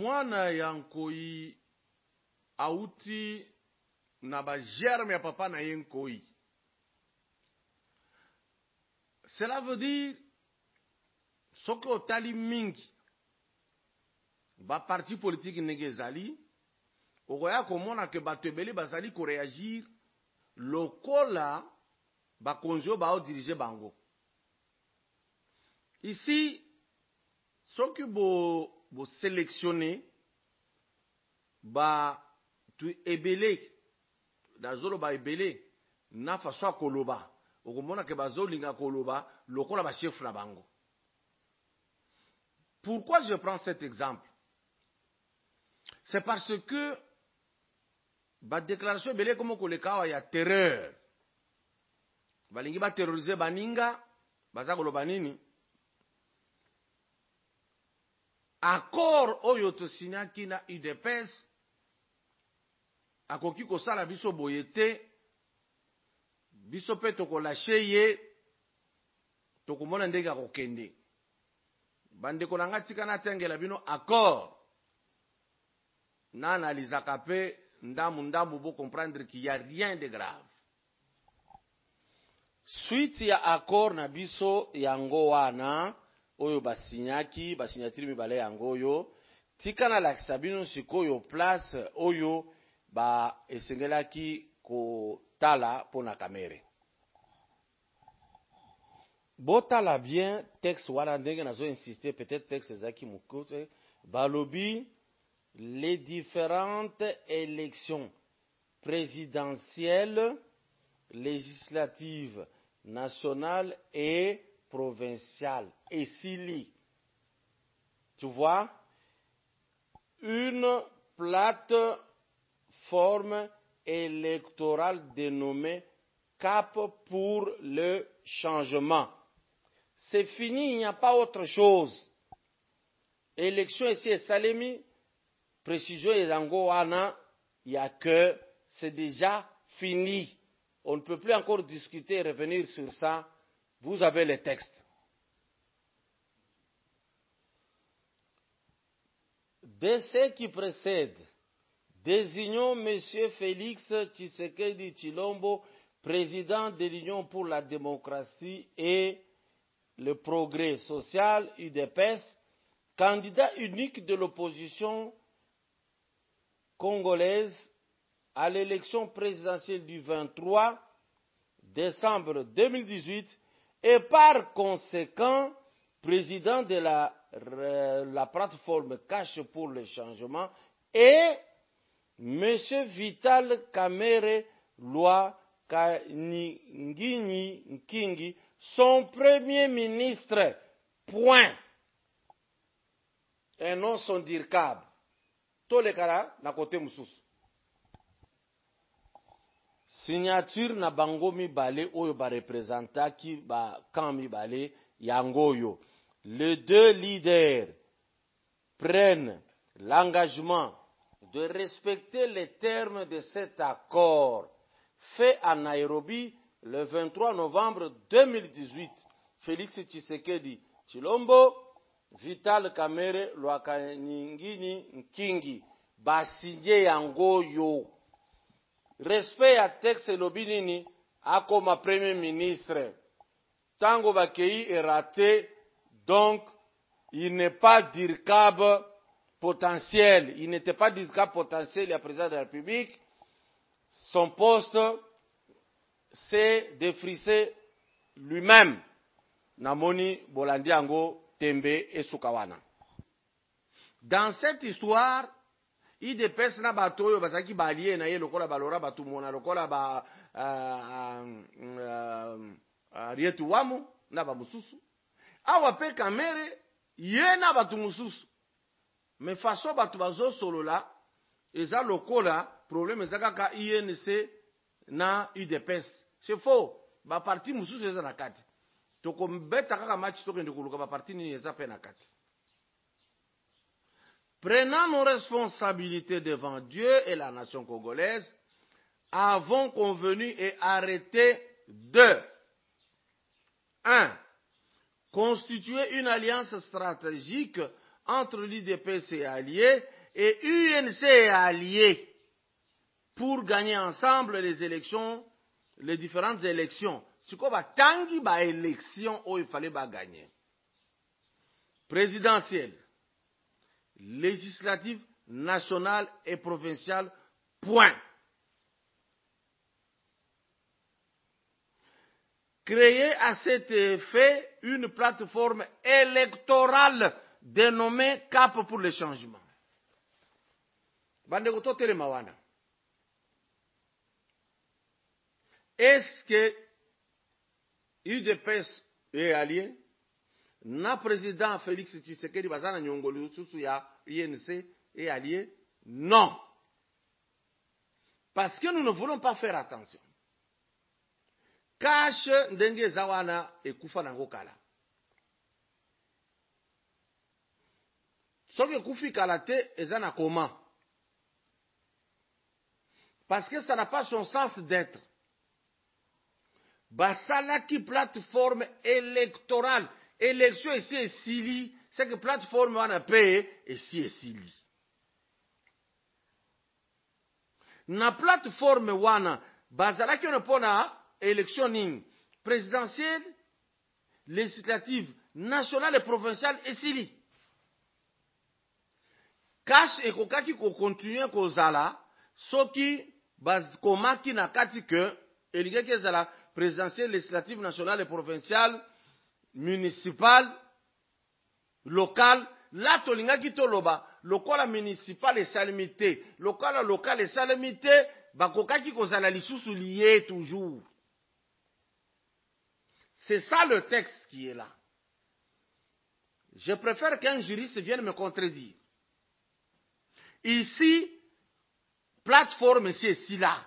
mwana ya nkoi auti na ba germe ya papa na ye nkoi. Cela veut dire soki otali mingi ba parti politique ndenge ezali okoya komona ke bato ebele bazali koreagir lokola bakonzi oyo baodirige bango. Ici soki bo sélectionner tu ebele dazolo ba ebele na façon koloba okomona ke bazolinga koloba lokola ba chef na bango. Pourquoi je prends cet exemple? C'est parce que ba déclaration ebele comme koleka ya terreur balingi ba terroriser baninga baza koloba nini accord oyo to signaki na UDPS akoki kosala biso boye te, biso pe tokolashe ye tokomona ndenge akokende. Bandeko na nga tika na tengela bino accord na analizaka pe ndambu bo comprendre qu'il y a rien de grave. Suite ya accord na biso yango wana oyo basinyatiri mibale yango oyo tika na lakisa bino sikoyo place oyo ba esengelaki kotala pona kamere. Botala bien texte wana ndenge nazo insister peut-être texte ezaki mukote balobi les différentes élections présidentielles, législatives, nationales et provinciales. Et s'il tu vois, une plateforme électorale dénommée Cap pour le changement. C'est fini, il n'y a pas autre chose. Élection ici est Salemi, précision et Zango Wana, il n'y a que c'est déjà fini. On ne peut plus encore discuter et revenir sur ça. Vous avez les textes. De ce qui précède, désignons M. Félix Tshisekedi Tshilombo, président de l'Union pour la démocratie et le progrès social, UDPS, candidat unique de l'opposition congolaise à l'élection présidentielle du 23 décembre 2018 et par conséquent président de la plateforme Cash pour le changement, et M. Vital Kamerhe Lwakanyingini Nkingi, son premier ministre, point. Et non son dirkab. Tolekara na kote mususu. Signature na bango mibale oyo ba représentaki ba camp mibale yangoyo. Les deux leaders prennent l'engagement de respecter les termes de cet accord fait à Nairobi le 23 novembre 2018. Félix Tshisekedi Tshilombo, Vital Kamerhe Lwakanyingini Nkingi basigné yangoyo. Respect à texte lobinini akoma premier ministre. Tango bakei est raté, donc il n'est pas dirkab potentiel. Il n'était pas dirkab potentiel, il y a président de la République. Son poste s'est défrisé lui-même. Namoni Bolandi Ango Tembe et Sukawana. Dans cette histoire, IDPS na bato oyo bazaki balie na ye lokola balora batu mona lokola ba rietu wamu na ba mususu awa pe Kamerhe ye na batu mususu me faso batu bazo solola eza lokola problème ezaka ka INC na IDPS. C'est faux. Ba parti mususu eza na kati toko mbeta kaka match tokende kuluka ba parti nini eza pe na kati. Prenant nos responsabilités devant Dieu et la nation congolaise, avons convenu et arrêté de 1. Constituer une alliance stratégique entre l'UDPS et alliés et UNC et alliés pour gagner ensemble les élections, les différentes élections. C'est quoi tangi ba élection où il fallait gagner. Présidentielle, législative, nationale et provinciale, point. Créer à cet effet une plateforme électorale dénommée Cap pour le changement. Bandegoto Telemawana. Est-ce que UDPS est allié? Na président Félix Tshisekedi bazana nyongoli susu ya UNC est allié? Non. Parce que nous ne voulons pas faire attention. Cache ndenge zawana ekufa nango kala. Soki ekufi kala te ezana comment? Parce que ça n'a pas son sens d'être. Basalaki plateforme électorale. Élection ici est sili. C'est que plateforme wana paye ici est sili. Na plateforme wana bazalaki on pona élection nini présidentielle, législative, nationale et provinciale et sili. Cash ekokaki ko continuer kozala soki komaki na kati que elingaki ezala présidentielle, législative, nationale et provinciale, municipale, locale. Là tolingaki toloba lokola municipal et salimité, lokola local et salimité, bakokaki kozala lisusu lié toujours. C'est ça le texte qui est là. Je préfère qu'un juriste vienne me contredire. Ici, plateforme, c'est ici là.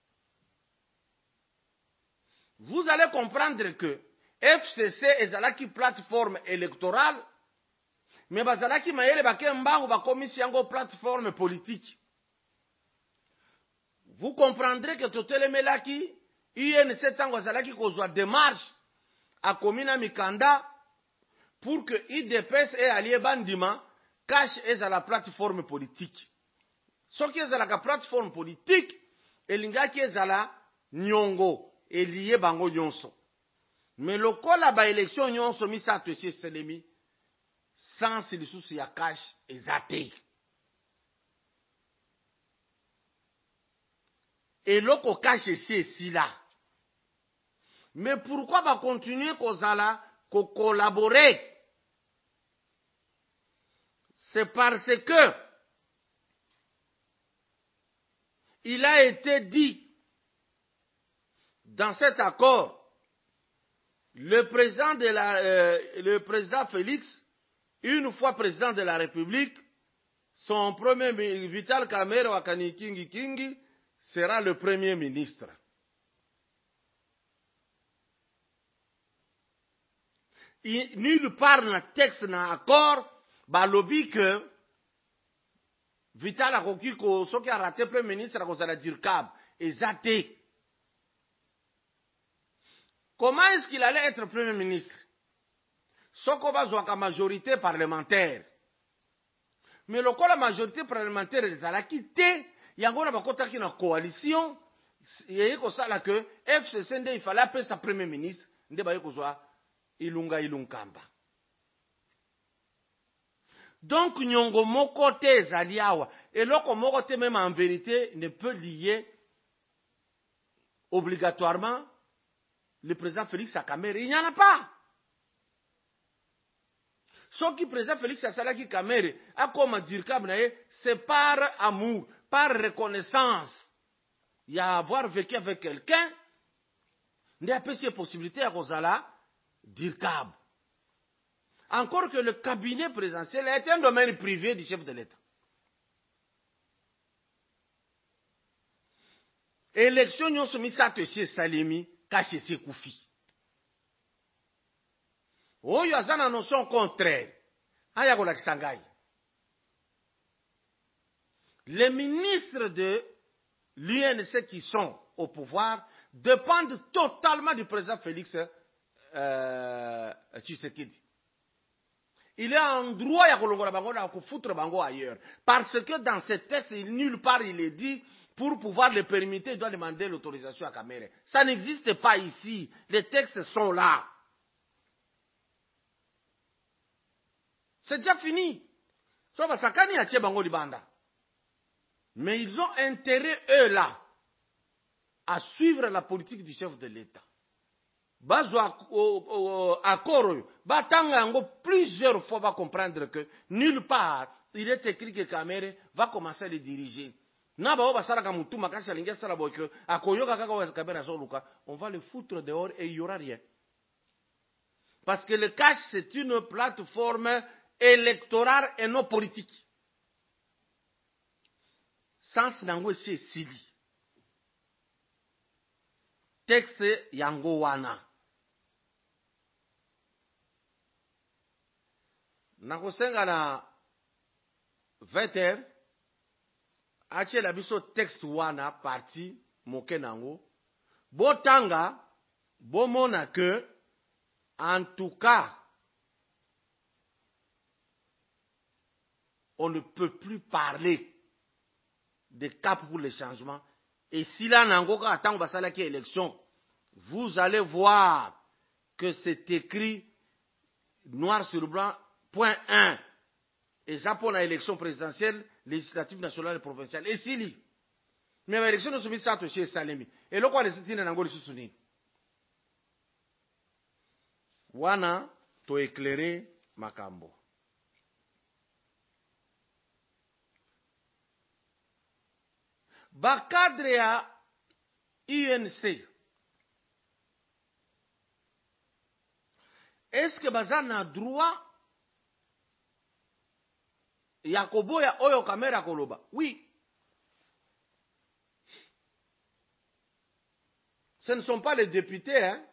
Vous allez comprendre que FCC est plateforme électorale, mais bazalaki mayele bakembango bakomisi yango plateforme politique. Vous comprendrez que totelemelaki UNC tango azalaki kozwa démarche à Komina Mikanda pour que IDPS et allié bandima cache à la plateforme politique. Ce qui est à la plateforme politique, elingaki ezala nyongo et lié bango nyonso. Mais le kola ba élection nyonso misa atweche selemi sans lisusu ya cache ezate. Et loko cache ici là. Mais pourquoi va continuer kozala ko collaborer? C'est parce que il a été dit dans cet accord, le président Félix, une fois président de la République, son premier Vital Kamerhe Wakani Kingi sera le premier ministre. Nulle part dans le texte, dans l'accord, balobi que Vital Akokiko, ce qui a raté le premier ministre, c'est la Durkab, et Zate. Comment est-ce qu'il allait être premier ministre? Ce qu'on va jouer la majorité parlementaire. Mais le la majorité parlementaire est à la quitter, il y a une coalition, il y a que FCC, il fallait appeler sa premier ministre, il y a Ilunga Ilunkamba. Donc, nyongo moko te zaliawa. Et loko moko te même en vérité ne peut lier obligatoirement le président Félix Kamerhe. Il n'y en a pas. Ce qui président Félix Kamerhe a comme dire c'est par amour, par reconnaissance. Il y a avoir vécu avec quelqu'un, il y a pas ces possibilités à Rosala dire cab. Encore que le cabinet présidentiel est un domaine privé du chef de l'État. Élection nous sommes mis Salimi, caché ses Koufi. Oh, il y a une notion contraire. Les ministres de l'UNC qui sont au pouvoir dépendent totalement du président Félix Tshisekedi. il est en droit ya kolongola bango na foutre bango ailleurs. Parce que dans ce texte, nulle part il est dit, pour pouvoir le permettre, il doit demander l'autorisation à Kamere. Ça n'existe pas ici. Les textes sont là. C'est déjà fini. Mais ils ont intérêt, eux là, à suivre la politique du chef de l'État. Plusieurs fois va comprendre que nulle part il est écrit que Kamere va commencer à les diriger. On va le foutre dehors et il n'y aura rien. Parce que le cash, c'est une plateforme électorale et non politique. Sans nango c'est sili. Texte yango wana. Nakosenga na 20h. Ache la biso texte wana parti moke nango. Botanga, bomona que, en tout cas, on ne peut plus parler de cap pour le changement. Et si là, Nangoka attend basala qui élection, vous allez voir que c'est écrit noir sur blanc, point 1. Et ça pour l'élection présidentielle, législative, nationale et provinciale. Et si li. Mais l'élection ne se met ça chez Salemi. Et là, quoi, les États Nango les soutenir. Wana, to éclairer Makambo. Bakadre ya INC. Est-ce que bazan a droit Yakobo ya oyo kamera koloba? Oui. Ce ne sont pas les députés, hein.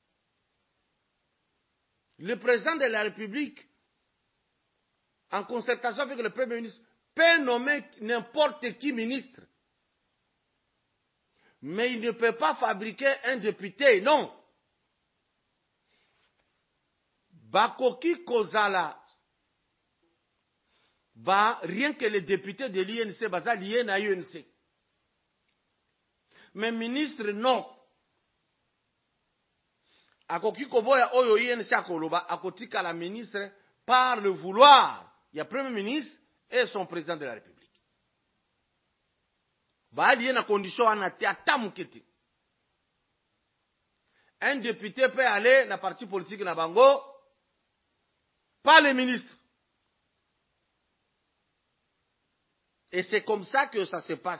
Le président de la République, en concertation avec le Premier ministre, peut nommer n'importe qui ministre. Mais il ne peut pas fabriquer un député, non. Bakoki Kozala, rien que les députés de l'INC, baza lié na UNC. Mais ministre, non. Akoki Koboya Oyo INC Akoloba, akotika la ministre par le vouloir. Il y a Premier ministre et son président de la République. Lié na condition anate atamuketi. Un député peut aller dans la parti politique na bango, pas le ministre. Et c'est comme ça que ça se passe.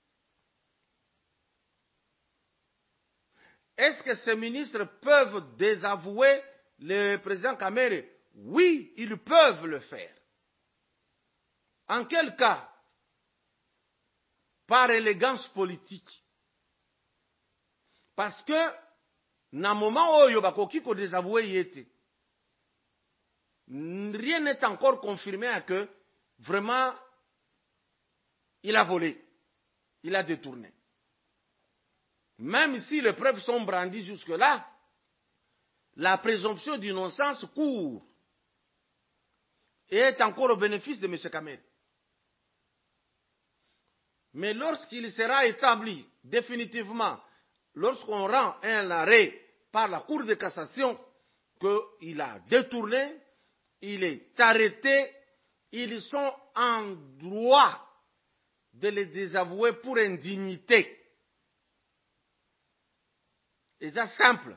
Est-ce que ces ministres peuvent désavouer le président Kamere? Oui, ils peuvent le faire. En quel cas? Par élégance politique. Parce que, na moment où Yobakoki ko désavoué yete, rien n'est encore confirmé à que vraiment il a volé, il a détourné. Même si les preuves sont brandies jusque-là, la présomption d'innocence court et est encore au bénéfice de M. Kamere. Mais lorsqu'il sera établi définitivement, lorsqu'on rend un arrêt par la Cour de cassation qu'il a détourné, il est arrêté, ils sont en droit de le désavouer pour indignité. Et c'est simple.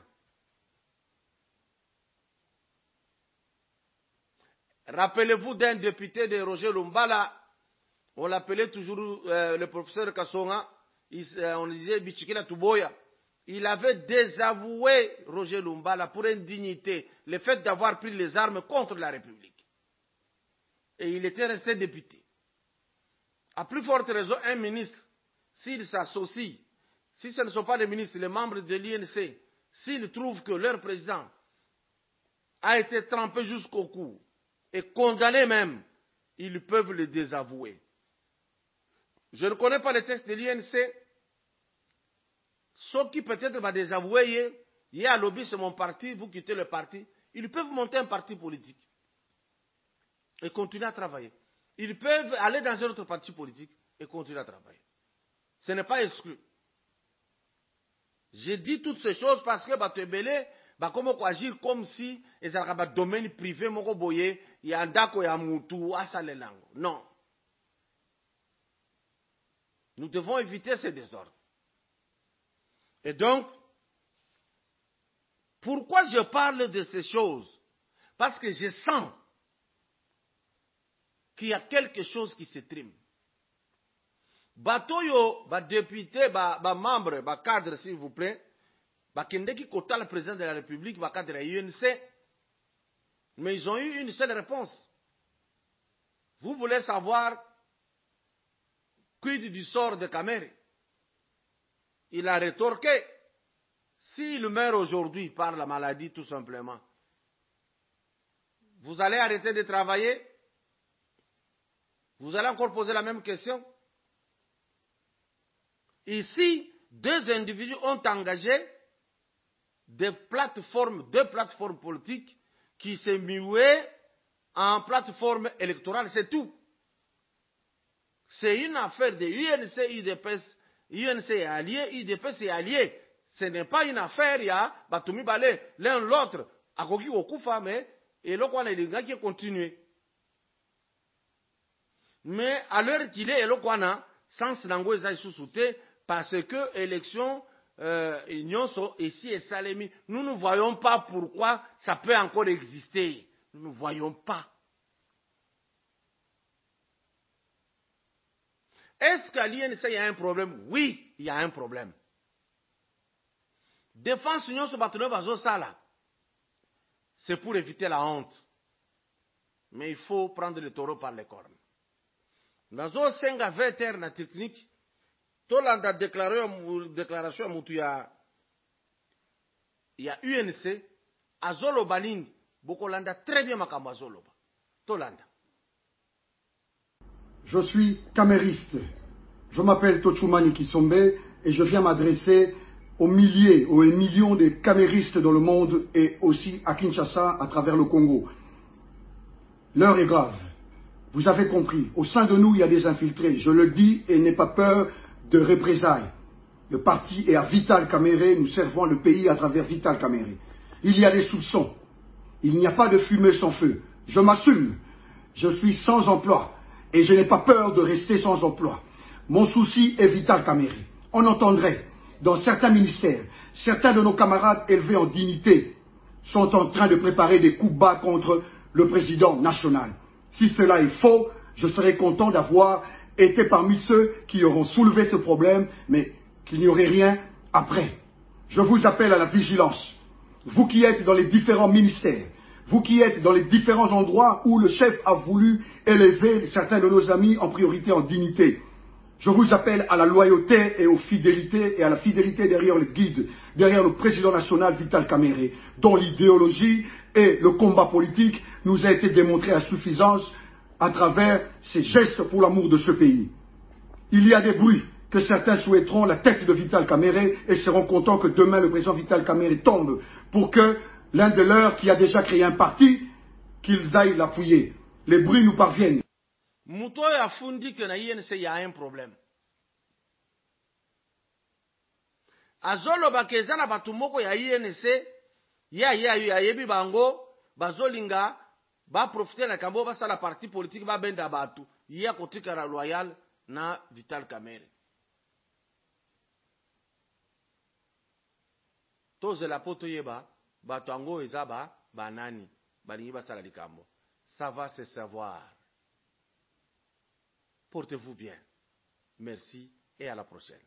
Rappelez-vous d'un député de Roger Lumbala, on l'appelait toujours le professeur Kassonga, on disait Bichikila Tuboya. Il avait désavoué Roger Lumbala pour indignité, le fait d'avoir pris les armes contre la République. Et il était resté député. À plus forte raison, un ministre, s'il s'associe, si ce ne sont pas les ministres, les membres de l'INC, s'ils trouvent que leur président a été trempé jusqu'au cou et condamné même, ils peuvent le désavouer. Je ne connais pas les textes de l'INC. Ceux qui peut-être va désavouer, il y a lobby, c'est mon parti, vous quittez le parti, ils peuvent monter un parti politique. et continuer à travailler. Ils peuvent aller dans un autre parti politique et continuer à travailler. Ce n'est pas exclu. Je dis toutes ces choses parce que Batebele, comment agir comme si ils avaient un domaine privé, il y a un dako, il y a un moutou, non. Nous devons éviter ces désordres. Et donc, pourquoi je parle de ces choses? Parce que je sens qu'il y a quelque chose qui se trime. Batoyo, député, membre, cadre, s'il vous plaît, Kendeki Kota, le président de la République, cadre UNC, mais ils ont eu une seule réponse. Vous voulez savoir quid du sort de Kamere? Il a rétorqué. S'il meurt aujourd'hui par la maladie, tout simplement, vous allez arrêter de travailler? Vous allez encore poser la même question? Ici, deux individus ont engagé deux plateformes politiques qui se muaient en plateforme électorale, c'est tout. C'est une affaire de UNC, UDPS, UNC est allié, UDPS est allié. Ce n'est pas une affaire, il y a Batumi Balé, l'un l'autre, à Koki Okufa, mais et l'autre, on a les gars qui continuent. Mais à l'heure qu'il est, l'autre, on a sens nango ezai sous-souté, parce que élection, Nyonso, ici et Salemi, nous ne voyons pas pourquoi ça peut encore exister. Nous ne voyons pas. Est-ce qu'à l'INC, il y a un problème? Oui, il y a un problème. Défense Nyonso Batoune Bazo Sala, c'est pour éviter la honte. Mais il faut prendre le taureau par les cornes. Nazo Senga Veter na technique, Tolanda déclaration mutu ya UNC, Azolo Baling, Bokolanda très bien makambo Azoloba. Tolanda. Je suis camériste. Je m'appelle Tochumani Kisombe et je viens m'adresser aux milliers, aux millions de caméristes dans le monde et aussi à Kinshasa, à travers le Congo. L'heure est grave. Vous avez compris, au sein de nous, il y a des infiltrés. Je le dis et n'aie pas peur de représailles. Le parti est à Vital Kamerhe, nous servons le pays à travers Vital Kamerhe. Il y a des soupçons. Il n'y a pas de fumée sans feu. Je m'assume. Je suis sans emploi et je n'ai pas peur de rester sans emploi. Mon souci est Vital Kamerhe. On entendrait dans certains ministères, certains de nos camarades élevés en dignité sont en train de préparer des coups bas contre le président national. Si cela est faux, je serai content d'avoir été parmi ceux qui auront soulevé ce problème, mais qu'il n'y aurait rien après. Je vous appelle à la vigilance. Vous qui êtes dans les différents ministères, vous qui êtes dans les différents endroits où le chef a voulu élever certains de nos amis en priorité en dignité. Je vous appelle à la loyauté et aux fidélités et à la fidélité derrière le guide, derrière le président national Vital Kamerhe, dont l'idéologie et le combat politique nous a été démontré à suffisance à travers ses gestes pour l'amour de ce pays. Il y a des bruits que certains souhaiteront la tête de Vital Kamerhe et seront contents que demain le président Vital Kamerhe tombe pour que l'un de leurs qui a déjà créé un parti, qu'ils aillent l'appuyer. Les bruits nous parviennent. Muto ya fundi que na INC y a un problème. Azolo bakeza na batumoko ya INC ya yebi bango bazolinga ba profiter na kambo ba sala parti politique ba benda batu ya kotika la loyal na Vital Kamerhe. Toze la poto yeba batu ango ezaba banani balingi ba sala likambo. Ça va se savoir. Portez-vous bien. Merci et à la prochaine.